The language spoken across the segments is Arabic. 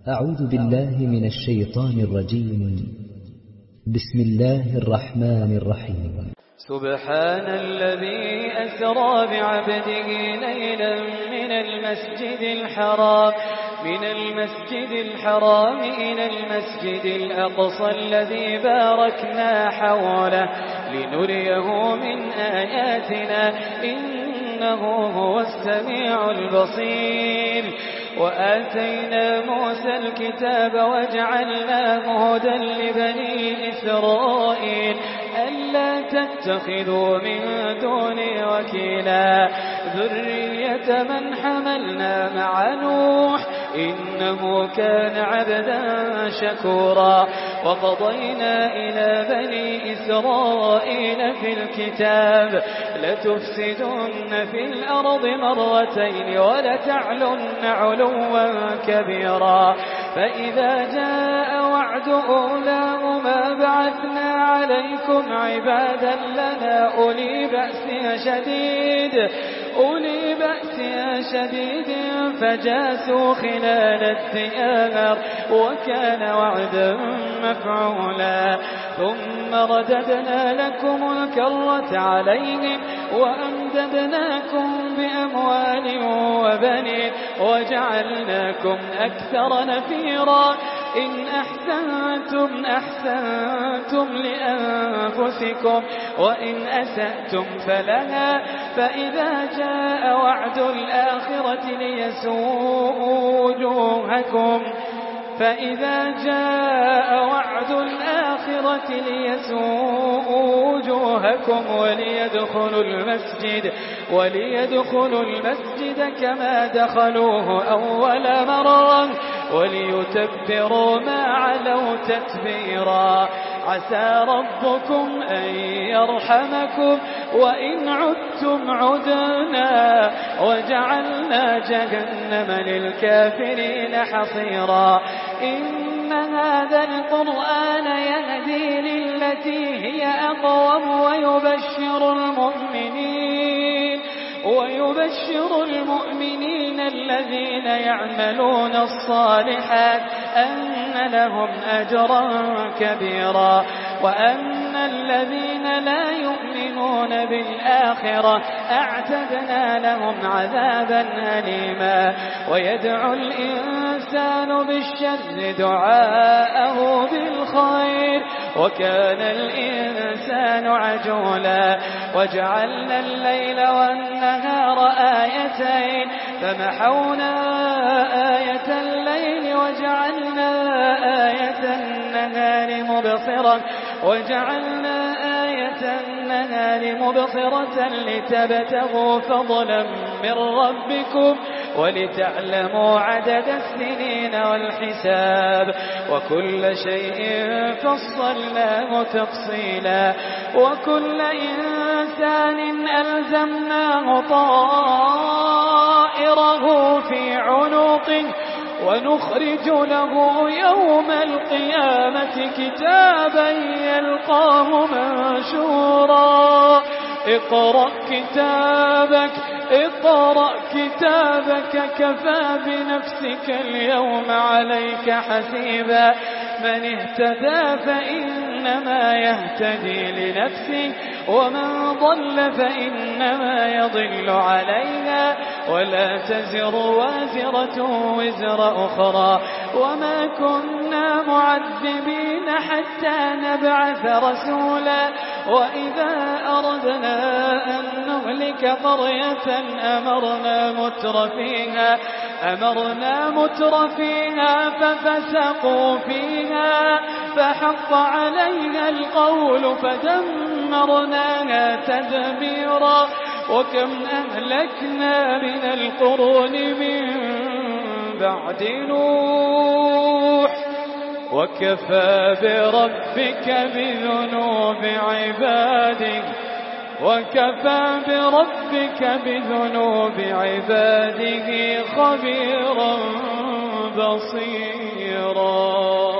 أعوذ بالله من الشيطان الرجيم. بسم الله الرحمن الرحيم. سبحان الذي أسرى بعبده ليلا من المسجد الحرام إلى المسجد الأقصى الذي باركنا حوله لنريه من آياتنا إنه هو السميع البصير. وآتينا موسى الكتاب وجعلناه هدى لبني إسرائيل ألا تتخذوا من دوني وكيلا ذرية من حملنا مع نوح إنه كان عبدا شكورا. وقضينا إلى بني إسرائيل في الكتاب لتفسدن في الأرض مرتين ولتعلن علوا كبيرا. فإذا جاء وعد أولاهما بعثنا عليكم عبادا لنا أولي بأس شديد فجاسوا خلال الديار وكان وعدا مفعولا. ثم رددنا لكم الكرة عليهم وأمددناكم بأموال وبنين وجعلناكم أكثر نفيرا. إن أحسنتم لأنفسكم وإن أسأتم فلها. فإذا جاء وعد الآخرة ليسوءوا وجوهكم وليدخلوا المسجد كما دخلوه أول مرة وليتبروا ما علوا تتبيرا. عسى ربكم أن يرحمكم وإن عدتم عدنا وجعلنا جهنم للكافرين حصيرا. إن هذا القرآن يهدي للتي هي أقوم ويبشر المؤمنين الذين يعملون الصالحات أن لهم أجرا كبيرا. وأن الذين لا يؤمنون بالآخرة أعتدنا لهم عذابا أليما. ويدعو الإنسان بالشر دعاءه بالخير وكان الإنسان عجولا. وجعلنا الليل والنهار آيتين فمحونا آية الليل وجعلنا آية النهار مبصرة لتبتغوا فضلا من ربكم ولتعلموا عدد السنين والحساب وكل شيء فصلناه تفصيلا. وكل إنسان ألزمناه طائره في عنقه ونخرج له يوم القيامة كتابا يلقاه منشورا. اقرأ كتابك كفى بنفسك اليوم عليك حسيبا. من اهتدى فإنما يهتدي لنفسه ومن ضل فإنما يضل عليها ولا تزر وازرة وزر أخرى. وما كنا معذبين حتى نبعث رسولا. وإذا أردنا أن نهلك قرية أمرنا متر فيها ففسقوا فيها فحق عليها القول فدمرناها تدميرا. وكم أهلكنا من القرون من بعد نوح وكفى بربك بذنوب عباده خبيرا بصيرا.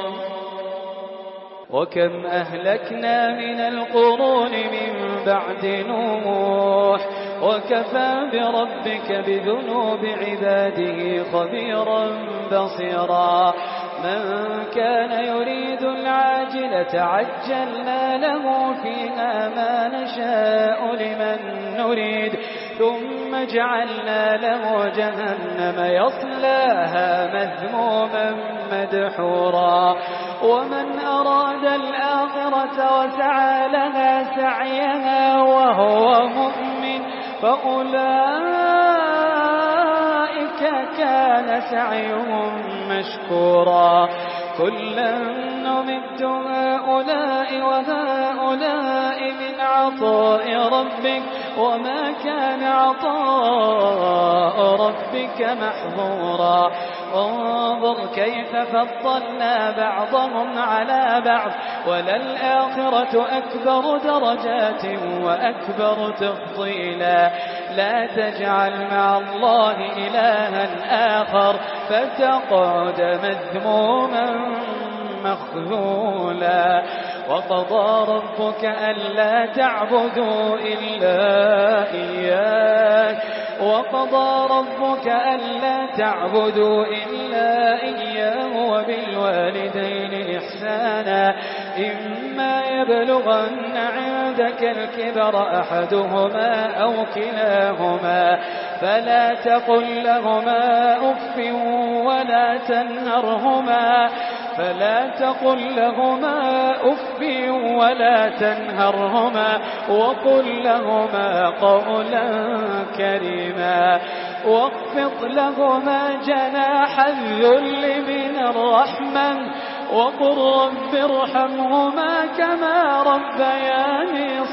وكم أهلكنا من القرون من بعد نوح وكفى بربك بذنوب عباده خبيرا بصيرا من كان يريد العاجلة عجلنا له فيها ما نشاء لمن نريد ثم جعلنا له جهنم يصلاها مذموما مدحورا ومن أراد الآخرة وسعى لها سعيها وهو مؤمن فأولئك كان سعيهم مشكورا كلا نمد هؤلاء وهؤلاء من عطاء ربك وما كان عطاء ربك محظورا انظر كيف فضلنا بعضهم على بعض وللآخرة أكبر درجات وأكبر تفضيلا لا تجعل مع الله إلها آخر فتقعد مذموما مخذولا وقضى ربك ألا تعبدوا إلا إياه وبالوالدين إحسانا إما يبلغن عندك الكبر أحدهما أو كلاهما فلا تقل لهما أف ولا تنهرهما وقل لهما قولا كريما واخفض لهما جناح الذل من الرحمة وقل رب ارحمهما كما ربياني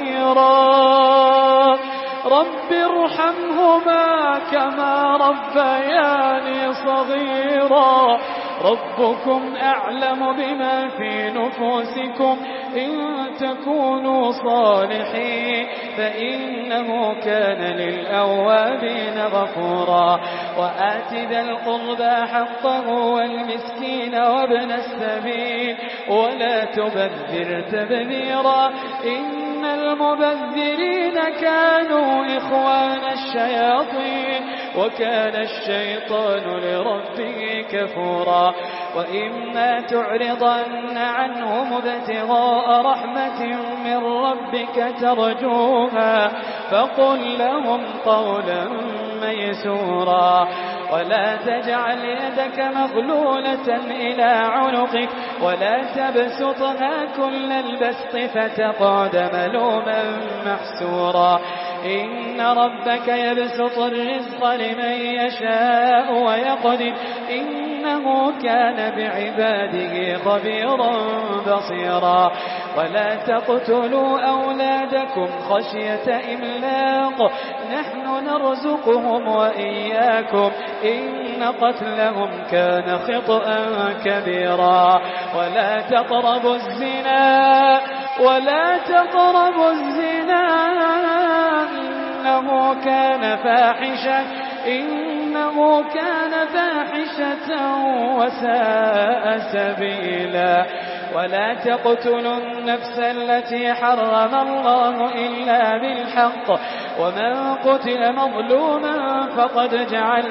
صغيرا ربكم أعلم بما في نفوسكم إن تكونوا صالحين فإنه كان للأوابين غفورا وآت ذا القربى حقه والمسكين وابن السبيل ولا تبذر تبذيرا إن المبذرين كانوا إخوان الشياطين وكان الشيطان لربه كفورا وإما تعرضن عنهم ابتغاء رحمة من ربك ترجوها فقل لهم قولا ميسورا ولا تجعل يدك مغلولة إلى عنقك ولا تبسطها كل البسط فتقعد ملوما محسورا إن ربك يبسط الرزق لمن يشاء ويقدر إنه كان بعباده خبيرا بصيرا ولا تقتلوا أولادكم خشية إملاق نحن نرزقهم وإياكم إن قتلهم كان خطأ كبيرا ولا تقربوا الزنا إنه كان فاحشة وساء سبيلا ولا تقتلوا النفس التي حرم الله إلا بالحق ومن قتل مظلوما فقد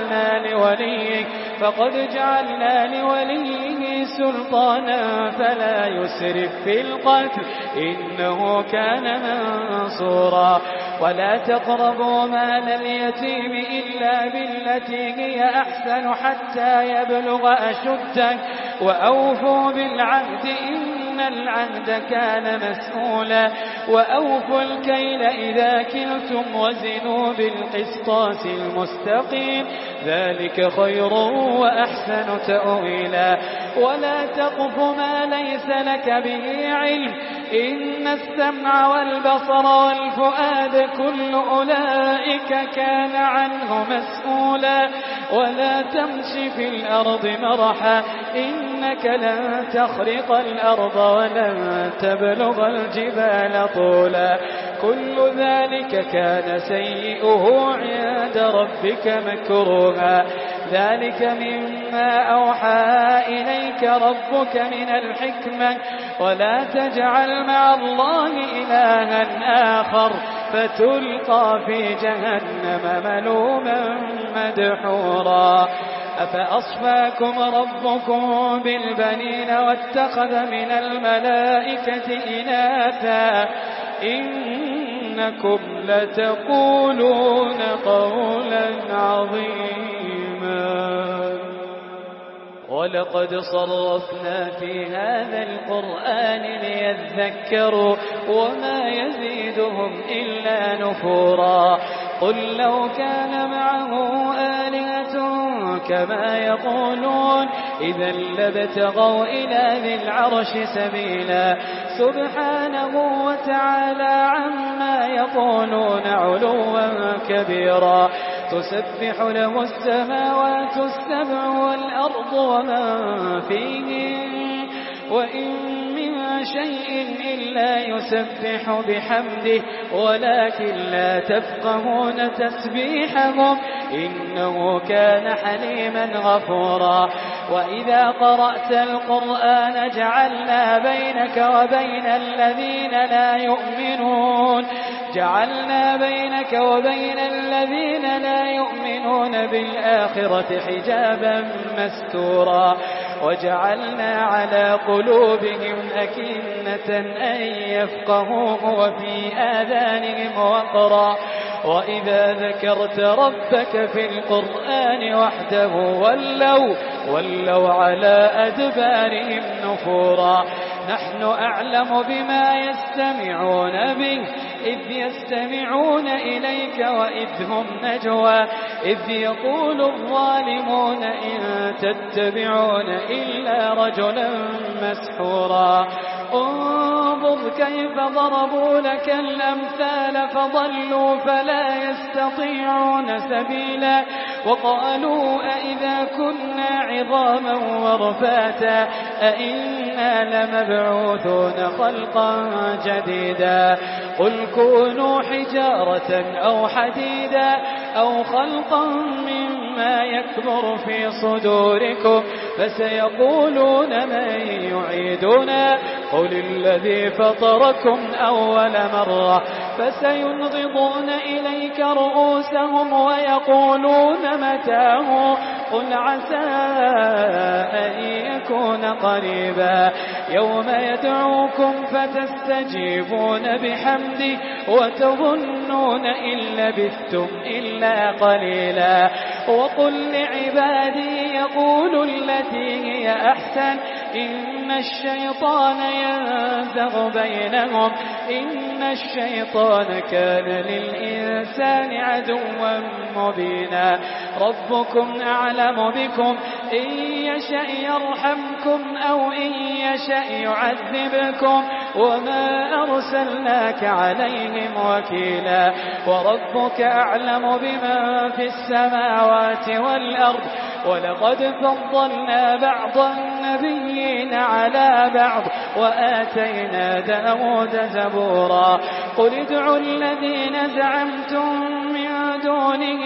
جعلنا لوليه سلطانا فلا يسرف في القتل إنه كان منصورا ولا تقربوا مال اليتيم إلا بالتي هي أحسن حتى يبلغ أشده وأوفوا بالعهد إن العهد كان مسؤولا وأوفوا الكيل إذا كلتم وزنوا بالقسطاس المستقيم ذلك خير وأحسن تأويلا ولا تقف ما ليس لك به علم إن السمع والبصر والفؤاد كل أولئك كان عنه مسؤولا ولا تمشي في الأرض مرحا إنك لن تخرق الأرض ولن تبلغ الجبال طولا كل ذلك كان سيئه عند ربك مكروها ذلك مما أوحى إليك ربك من الحكمة ولا تجعل مع الله إلها آخر فتلقى في جهنم ملوما مدحورا أفأصفاكم ربكم بالبنين واتخذ من الملائكة إناثا إنكم لتقولون قولا عظيما ولقد صرفنا في هذا القرآن ليذكروا وما يزيدهم إلا نفورا قل لو كان معه آلهة كما يقولون إذا لابتغوا إلى ذي العرش سبيلا سبحانه وتعالى عما يقولون علوا كبيرا تسبح له السماوات السبع والأرض ومن فيهن وإن من شيء إلا يسبح بحمده ولكن لا تفقهون تسبيحهم إنه كان حليما غفورا وإذا قرأت القرآن جعلنا بينك وبين الذين لا يؤمنون بالآخرة حجابا مستورا وجعلنا على قلوبهم أكنة أن يفقهوه وفي آذانهم وقرا وإذا ذكرت ربك في القرآن وحده ولوا على أدبارهم نفورا نحن أعلم بما يستمعون به إذ يستمعون إليك وإذ هم نجوى إذ يقول الظالمون إن تتبعون إلا رجلا مسحورا انظر كيف ضربوا لك الأمثال فضلوا فلا يستطيعون سبيلا وقالوا أئذا كنا عظاما ورفاتا أئنا لمبعوثون خلقا جديدا قل كونوا حجارة أو حديدا أو خلقا مما يكبر في صدوركم فسيقولون من يعيدنا قل الذي فطركم أول مرة فسينغضون إليك رؤوسهم ويقولون متاه قل عسى أن يكون قريبا يوم يدعوكم فتستجيبون بحمده وتظنون إن لبثتم إلا قليلا وقل لعبادي يقولوا التي هي أحسن إن الشيطان ينزغ بينهم إن الشيطان كان للإنسان عدوا مبينا ربكم أعلم بكم إن يشأ يرحمكم أو إن يشأ يعذبكم وما أرسلناك عليهم وكيلا وربك أعلم بمن في السماوات والأرض ولقد فضلنا بعض النبيين على بعض وآتينا داود زبورا قل ادعوا الذين زعمتم من دونه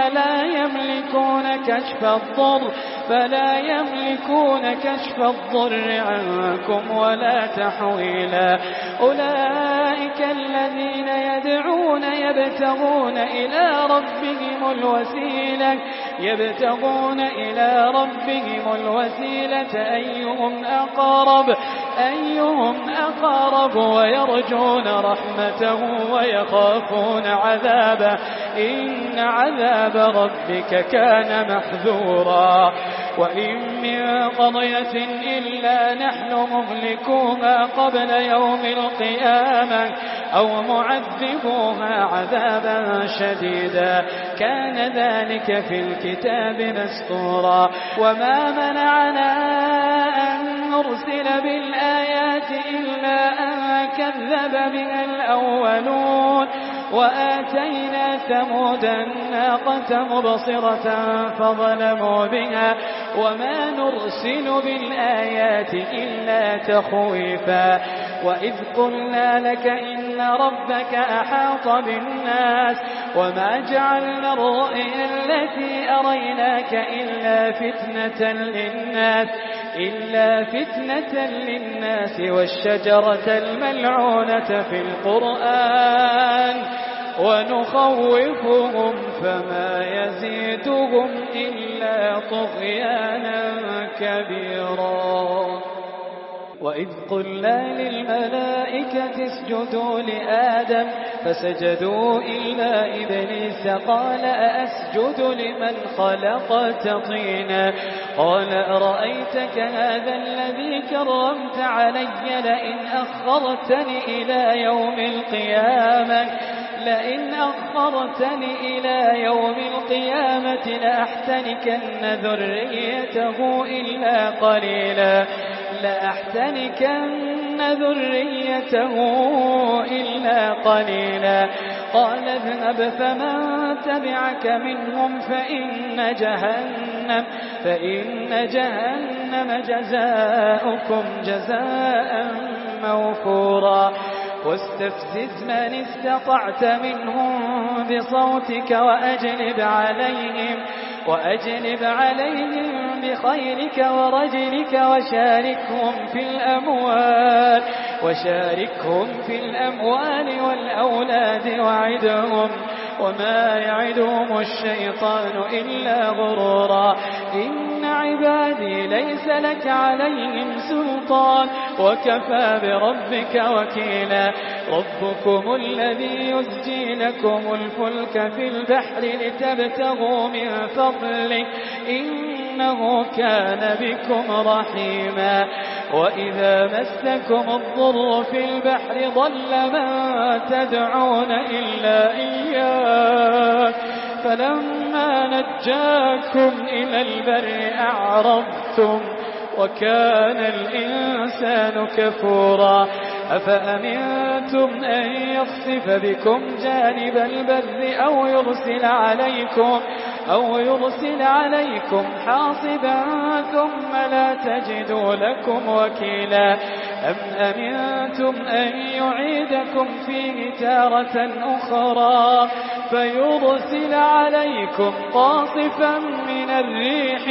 فلا يملكون كشف الضر عنكم ولا تحويلا أولئك الذين يدعون يبتغون إلى ربهم الوسيلة أيهم أقرب ويرجون رحمته ويخافون عذابه إن عذاب ربك كان محذورا وإن من قرية إلا نحن مهلكوها قبل يوم القيامة أو معذبوها عذابا شديدا كان ذلك في الكتاب مسطورا وما منعنا أن نرسل بالآيات إلا أن كذب بها الأولون وآتينا ثمود الناقة مبصرة فظلموا بها وما نرسل بالآيات إلا تخويفا وإذ قلنا لك إن ربك أحاط بالناس وما جعلنا الرؤيا التي أريناك إلا فتنة للناس والشجرة الملعونة في القرآن ونخوفهم فما يزيدهم إلا طغيانا كبيرا. وإذ قلنا للملائكة اسجدوا لآدم فسجدوا إلا إبليس قال أأسجد لمن خلقت طينا قال أرأيتك هذا الذي كرمت علي لئن أخرتني إلى يوم القيامة لأحتنكن ذريته إلا قليلا قال اذهب فمن تبعك منهم فإن جهنم جزاؤكم جزاء موفورا واستفزز من استطعت منهم بصوتك وأجلب عليهم بخيرك ورجلك وشاركهم في الأموال والأولاد وعدهم وما يعدهم الشيطان إلا غرورا إن عبادي ليس لك عليهم سلطان وكفى بربك وكيلا ربكم الذي يزجي لكم الفلك في البحر لتبتغوا من فضله إنه كان بكم رحيما وإذا مسكم الضر في البحر ضل من تدعون إلا إياه فلما نجاكم إلى البر أعرضتم وكان الإنسان كفورا أفأمنتم أن يخسف بكم جانب البر أو يرسل عليكم حاصبا ثم لا تجدوا لكم وكيلا أم أمنتم أن يعيدكم فيه تارة أخرى فيرسل عليكم قاصفا من الريح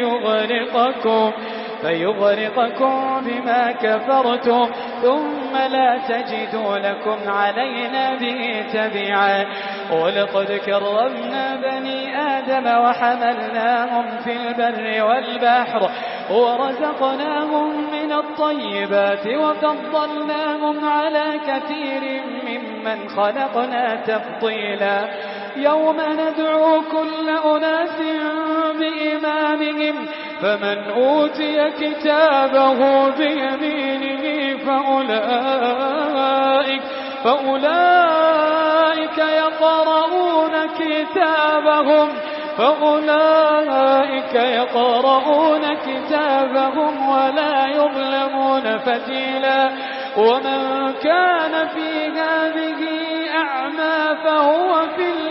فيغرقكم بما كفرتم ثم لا تجدوا لكم علينا به تبعا ولقد كرمنا بني آدم وحملناهم في البر والبحر ورزقناهم من الطيبات وفضلناهم على كثير ممن خلقنا تفضيلا يوم ندعو كل أناس بإمامهم فمن أوتي كتابه بيمينه فأولئك يقرؤون كتابهم ولا يظلمون فتيلا ومن كان في هذه أعمى فهو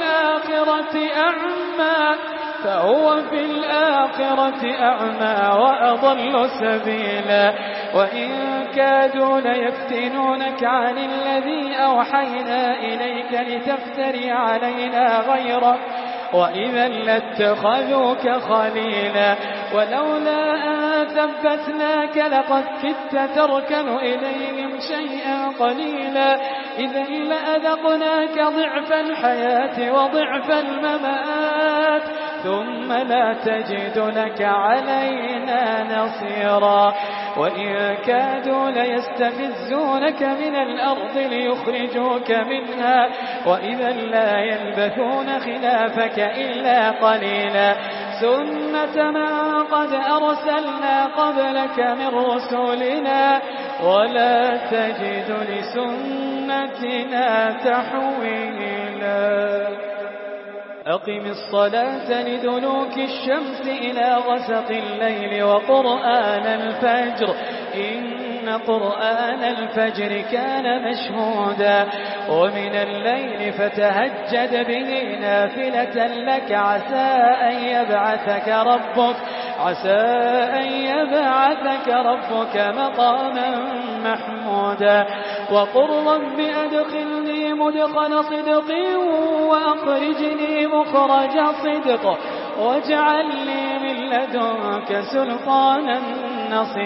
في الآخرة أعمى وأضل سبيلا وإن كادوا ليفتنونك عن الذي أوحينا إليك لتفتري علينا غيره وإذا لاتخذوك خليلا ولولا أن ثبتناك لقد كدت تركن إليهم شيئا قليلا إذا لأذقناك ضعف الحياة وضعف الممات ثم لا تجد لك علينا نصيرا وإن كادوا ليستفزونك من الأرض ليخرجوك منها وإذا لا يلبثون خلافك إلا قليلا سنة من قد أرسلنا قبلك من رسولنا ولا تجد لسنتنا تحويلا أقم الصلاة لدلوك الشمس إلى غسق الليل وقرآن الفجر إن قرآن الفجر كان مشهودا ومن الليل فتهجد به نافلة لك عسى أن يبعثك ربك مقاما محمودا وقل رب أدخلني مدخل صدق وأخرجني مخرج صدق واجعل لي من لدنك سلطانا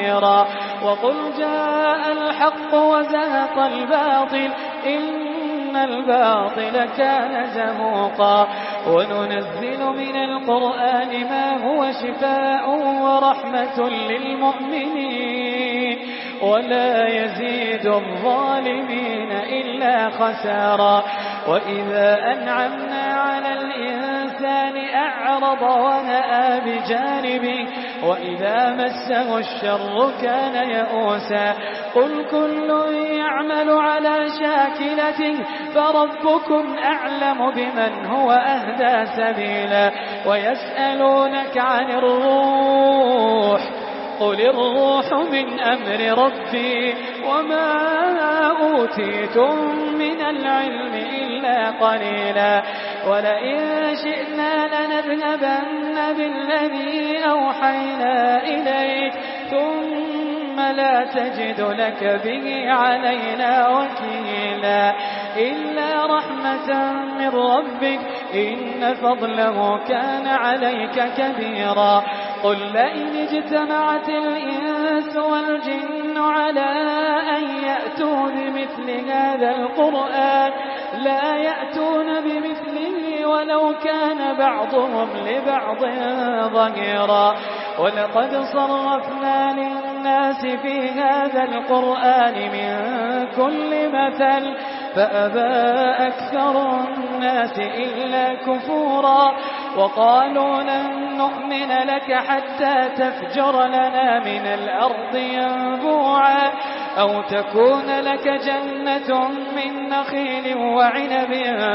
نصيرا وقل جاء الحق وزهق الباطل إن إن الباطل كان زهوقا وننزل من القرآن ما هو شفاء ورحمة للمؤمنين ولا يزيد الظالمين إلا خسارا وإذا أنعمنا على الإنسان أعرض ونأى بجانبه وإذا مسه الشر كان يئوسا قل كل يعمل على شاكلته فربكم أعلم بمن هو أهدى سبيلا ويسألونك عن الروح قل الروح من أمر ربي وما أوتيتم من العلم إلا قليلا ولئن شئنا لنذهبن بالذي أوحينا إليك ثم لا تجد لك به علينا وكيلا إلا رحمة من ربك إن فضله كان عليك كبيرا قل لئن اجتمعت الإنس والجن على أن يأتوا بمثل هذا القرآن لا يأتون بمثله ولو كان بعضهم لبعض ظهيرا ولقد صرفنا للناس في هذا القرآن من كل مثل فأبى أكثر الناس إلا كفورا وقالوا لن نؤمن لك حتى تفجر لنا من الأرض ينبوعا أو تكون لك جنة من نخيل وعنب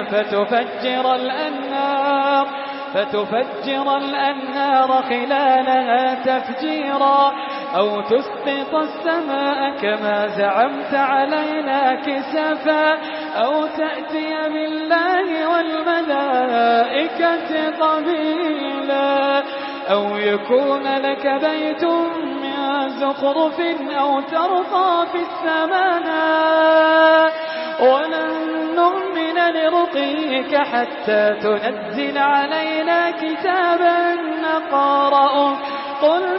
فتفجر الأنهار خلالها تفجيرا أو تسقط السماء كما زعمت علينا كسفا أو تأتي بالله والملائكة قبيلا أو يكون لك بيت من زخرف أو ترقى في السماء ولن نؤمن لرقيك حتى تنزل علينا كتابا نقرأه قل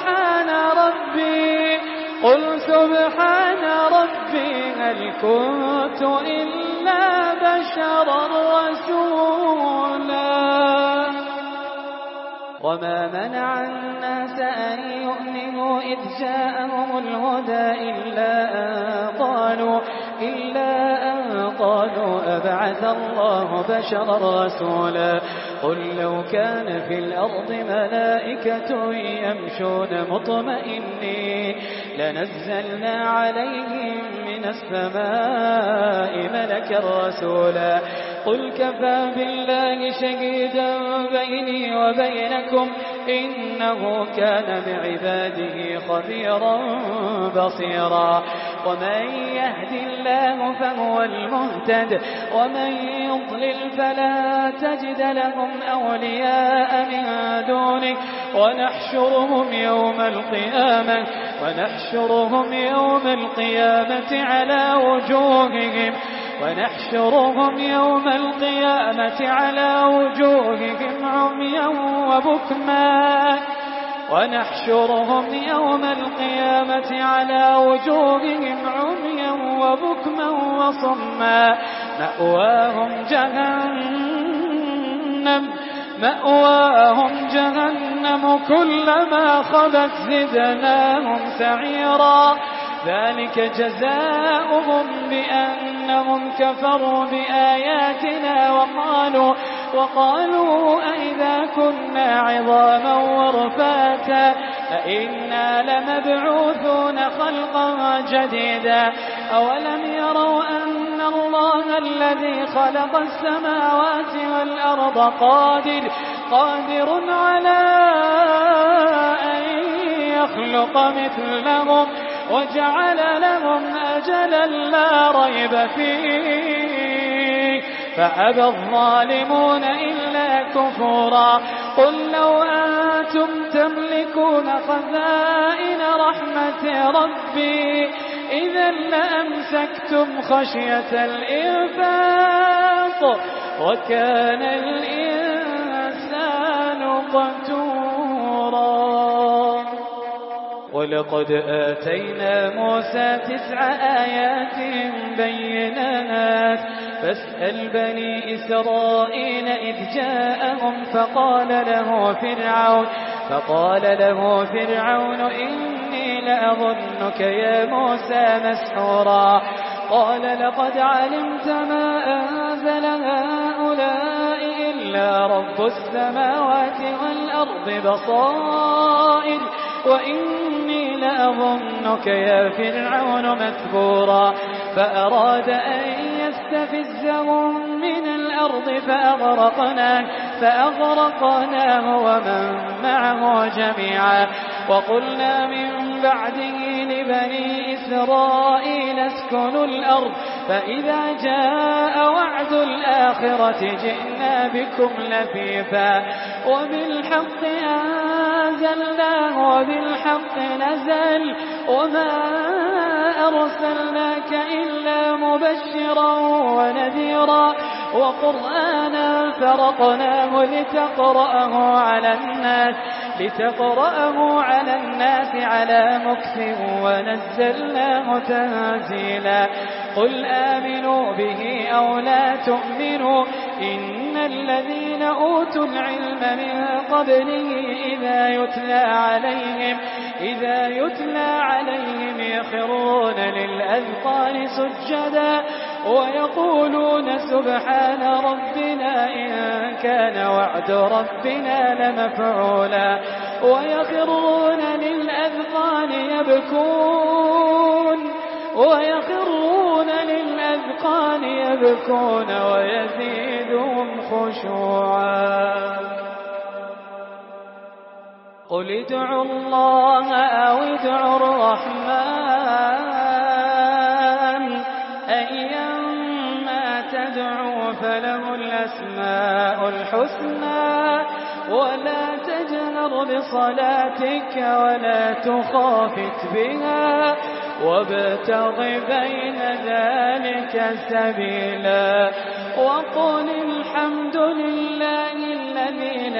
سبحان ربي هل كنت إلا بشرا رسولا وما منع الناس أن يؤمنوا إذ جاءهم الهدى إلا أن قالوا أبعث الله بشرا رسولا قل لو كان في الأرض ملائكة يمشون مطمئنين لنزلنا عليهم من السماء ملكا رسولا قل كفى بالله شهيدا بيني وبينكم إنه كان بعباده خبيرا بصيرا ومن يهد الله فهو المهتد ومن يضلل فلا تجد لهم أولياء من دونه ونحشرهم يوم القيامة على وجوههم عميا وبكما وصما مأواهم جهنم كلما خبت زدناهم سعيرا ذلك جزاؤهم بأنهم كفروا بآياتنا وقالوا أئذا كنا عظاما ورفاتا أئنا لمبعوثون خلقا جديدا أولم يروا أن الله الذي خلق السماوات والأرض قادر على أن يخلق مثلهم وجعل لهم أجلا لا ريب فيه فأبى الظالمون إلا كفورا قل لو أنتم تملكون خزائن رحمة ربي إذا لأمسكتم خشية الإنفاق وكان الإنسان قتورا ولقد آتينا موسى 9 آيات بينات فاسأل بني إسرائيل إذ جاءهم فقال له فرعون إني لأظنك يا موسى مسحورا قال لقد علمت ما أنزل هؤلاء إلا رب السماوات والأرض بصائر وإني لأظنك يا فرعون مثبورا فأراد أن يستفزهم من الأرض فأغرقناه ومن معه جميعا وقلنا من بعده لبني إسرائيل اسكنوا الأرض فإذا جاء وعد الآخرة جئنا بكم لفيفا وبالحق أنزلناه وبالحق نزل وما أرسلناك إلا مبشرا ونذيرا وقرآنا فرقناه لتقرأه على الناس على مكث ونزلناه تنزيلا قل آمنوا به أو لا تؤمنوا إن الذين أوتوا العلم من قبله إذا يتلى عليهم يخرون للأذقان سجدا ويقولون سبحان ربنا إن كان وعد ربنا لمفعولا ويخرون للأذقان يبكون ويزيدهم خشوعا قل ادعوا الله أو ادعوا الرحمن أيما تدعوا فله الأسماء الحسنى ولا تجهر بصلاتك ولا تخافت بها وابتغ بين ذلك سبيلا وقل الحمد لله الذي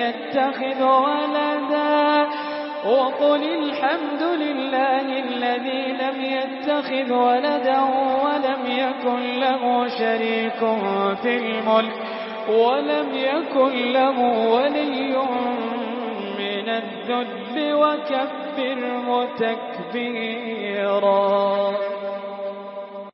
لم يتخذ ولدا ولم يكن له شريك في الملك ولم يكن له ولي من الذل وكبره تكبيرا